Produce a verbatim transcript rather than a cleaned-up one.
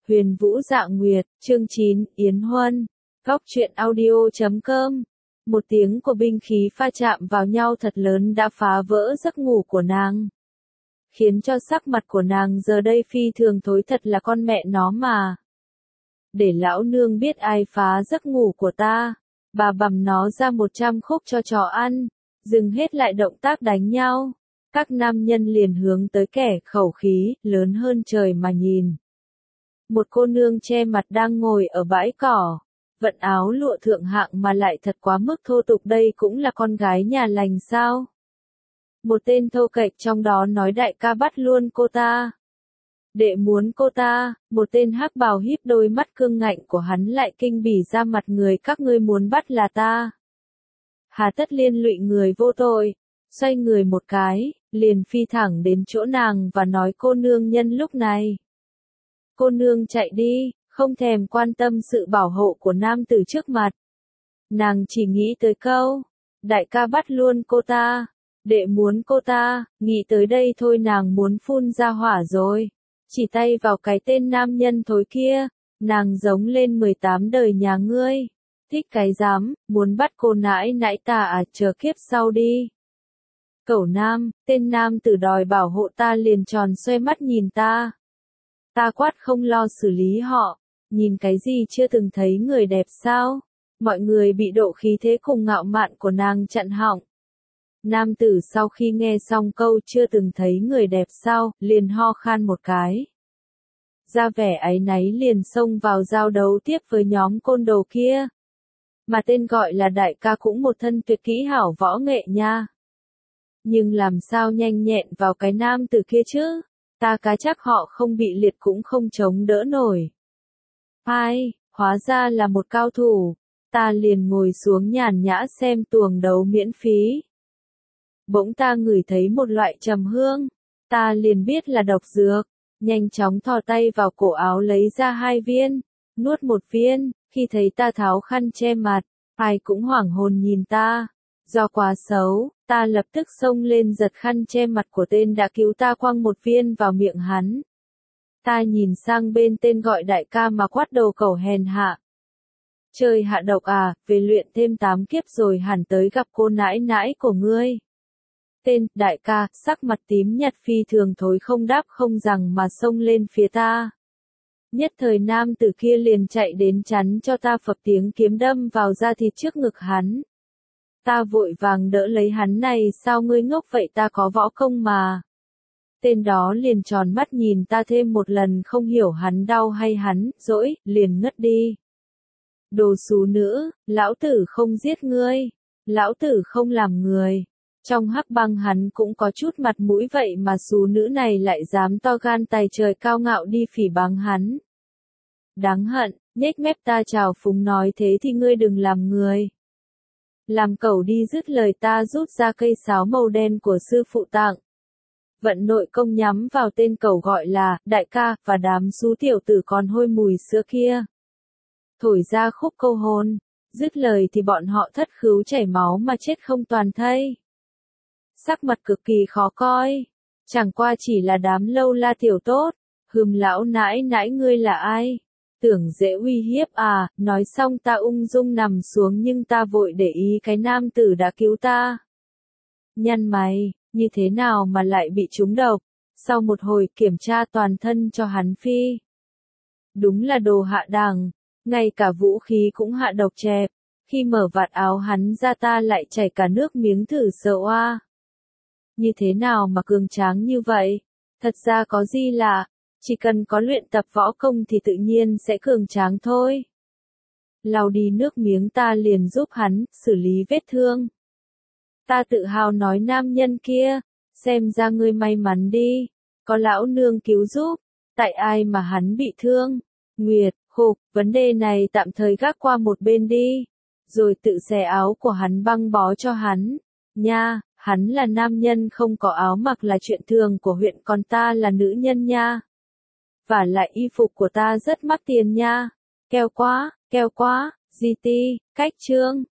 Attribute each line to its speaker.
Speaker 1: Huyền Vũ Dạ Nguyệt, chương chín, Yến Huân. Góc truyện audio chấm com. Một tiếng của binh khí va chạm vào nhau thật lớn đã phá vỡ giấc ngủ của nàng. Khiến cho sắc mặt của nàng giờ đây phi thường thối, thật là con mẹ nó mà. Để lão nương biết ai phá giấc ngủ của ta. Bà bằm nó ra một trăm khúc cho chó ăn. Dừng hết lại động tác đánh nhau. Các nam nhân liền hướng tới kẻ khẩu khí, lớn hơn trời mà nhìn. Một cô nương che mặt đang ngồi ở bãi cỏ. Vận áo lụa thượng hạng mà lại thật quá mức thô tục, đây cũng là con gái nhà lành sao? Một tên thô kệch trong đó nói đại ca bắt luôn cô ta. Đệ muốn cô ta, một tên hắc bào híp đôi mắt cương ngạnh của hắn lại kinh bỉ ra mặt người, các ngươi muốn bắt là ta. Hà tất liên lụy người vô tội, xoay người một cái, liền phi thẳng đến chỗ nàng và nói cô nương nhân lúc này. Cô nương chạy đi, không thèm quan tâm sự bảo hộ của nam tử trước mặt. Nàng chỉ nghĩ tới câu, đại ca bắt luôn cô ta, đệ muốn cô ta, nghĩ tới đây thôi nàng muốn phun ra hỏa rồi. Chỉ tay vào cái tên nam nhân thối kia, nàng giống lên mười tám đời nhà ngươi. Thích cái dám, muốn bắt cô nãi nãi ta à, chờ kiếp sau đi. Cẩu nam, tên nam tử đòi bảo hộ ta liền tròn xoay mắt nhìn ta. Ta quát không lo xử lý họ, nhìn cái gì chưa từng thấy người đẹp sao? Mọi người bị độ khí thế cùng ngạo mạn của nàng chặn họng. Nam tử sau khi nghe xong câu chưa từng thấy người đẹp sao, liền ho khan một cái. Ra vẻ áy náy liền xông vào giao đấu tiếp với nhóm côn đồ kia. Mà tên gọi là đại ca cũng một thân tuyệt kỹ hảo võ nghệ nha. Nhưng làm sao nhanh nhẹn vào cái nam tử kia chứ? Ta cá chắc họ không bị liệt cũng không chống đỡ nổi. Ai, hóa ra là một cao thủ. Ta liền ngồi xuống nhàn nhã xem tuồng đấu miễn phí. Bỗng ta ngửi thấy một loại trầm hương. Ta liền biết là độc dược. Nhanh chóng thò tay vào cổ áo lấy ra hai viên. Nuốt một viên, khi thấy ta tháo khăn che mặt. Ai cũng hoảng hồn nhìn ta. Do quá xấu, ta lập tức xông lên giật khăn che mặt của tên đã cứu ta, quăng một viên vào miệng hắn. Ta nhìn sang bên tên gọi đại ca mà quát đầu cẩu hèn hạ. Chơi hạ độc à, về luyện thêm tám kiếp rồi hẳn tới gặp cô nãi nãi của ngươi. Tên, đại ca, sắc mặt tím nhạt phi thường thối, không đáp không rằng mà xông lên phía ta. Nhất thời nam tử kia liền chạy đến chắn cho ta phập tiếng kiếm đâm vào da thịt trước ngực hắn. Ta vội vàng đỡ lấy hắn, này sao ngươi ngốc vậy, ta có võ công mà. Tên đó liền tròn mắt nhìn ta thêm một lần, không hiểu hắn đau hay hắn dỗi, liền ngất đi. Đồ xú nữ, lão tử không giết ngươi, lão tử không làm người. Trong hắc băng hắn cũng có chút mặt mũi, vậy mà xú nữ này lại dám to gan tài trời cao ngạo đi phỉ báng hắn. Đáng hận, nhếch mép ta chào phúng nói thế thì ngươi đừng làm người. Làm cẩu đi, dứt lời ta rút ra cây sáo màu đen của sư phụ tặng. Vận nội công nhắm vào tên cẩu gọi là đại ca và đám xú tiểu tử còn hôi mùi sữa kia. Thổi ra khúc câu hồn, dứt lời thì bọn họ thất khứu chảy máu mà chết không toàn thây. Sắc mặt cực kỳ khó coi, chẳng qua chỉ là đám lâu la tiểu tốt. Hừm, lão nãi nãi ngươi là ai? Tưởng dễ uy hiếp à? Nói xong ta ung dung nằm xuống, nhưng ta vội để ý cái nam tử đã cứu ta. Nhăn mày, như thế nào mà lại bị trúng độc? Sau một hồi kiểm tra toàn thân cho hắn phi. Đúng là đồ hạ đẳng, ngay cả vũ khí cũng hạ độc chẹp. Khi mở vạt áo hắn ra ta lại chảy cả nước miếng, thử sợ oa. Như thế nào mà cường tráng như vậy? Thật ra có gì lạ, chỉ cần có luyện tập võ công thì tự nhiên sẽ cường tráng thôi. Lau đi nước miếng ta liền giúp hắn xử lý vết thương. Ta tự hào nói nam nhân kia, xem ra ngươi may mắn đi, có lão nương cứu giúp, tại ai mà hắn bị thương. Nguyệt, khục, vấn đề này tạm thời gác qua một bên đi, rồi tự xẻ áo của hắn băng bó cho hắn. Nha, hắn là nam nhân không có áo mặc là chuyện thường của huyện, còn ta là nữ nhân nha. Và lại y phục của ta rất mắc tiền nha. Keo quá, keo quá, gi ti, cách chương.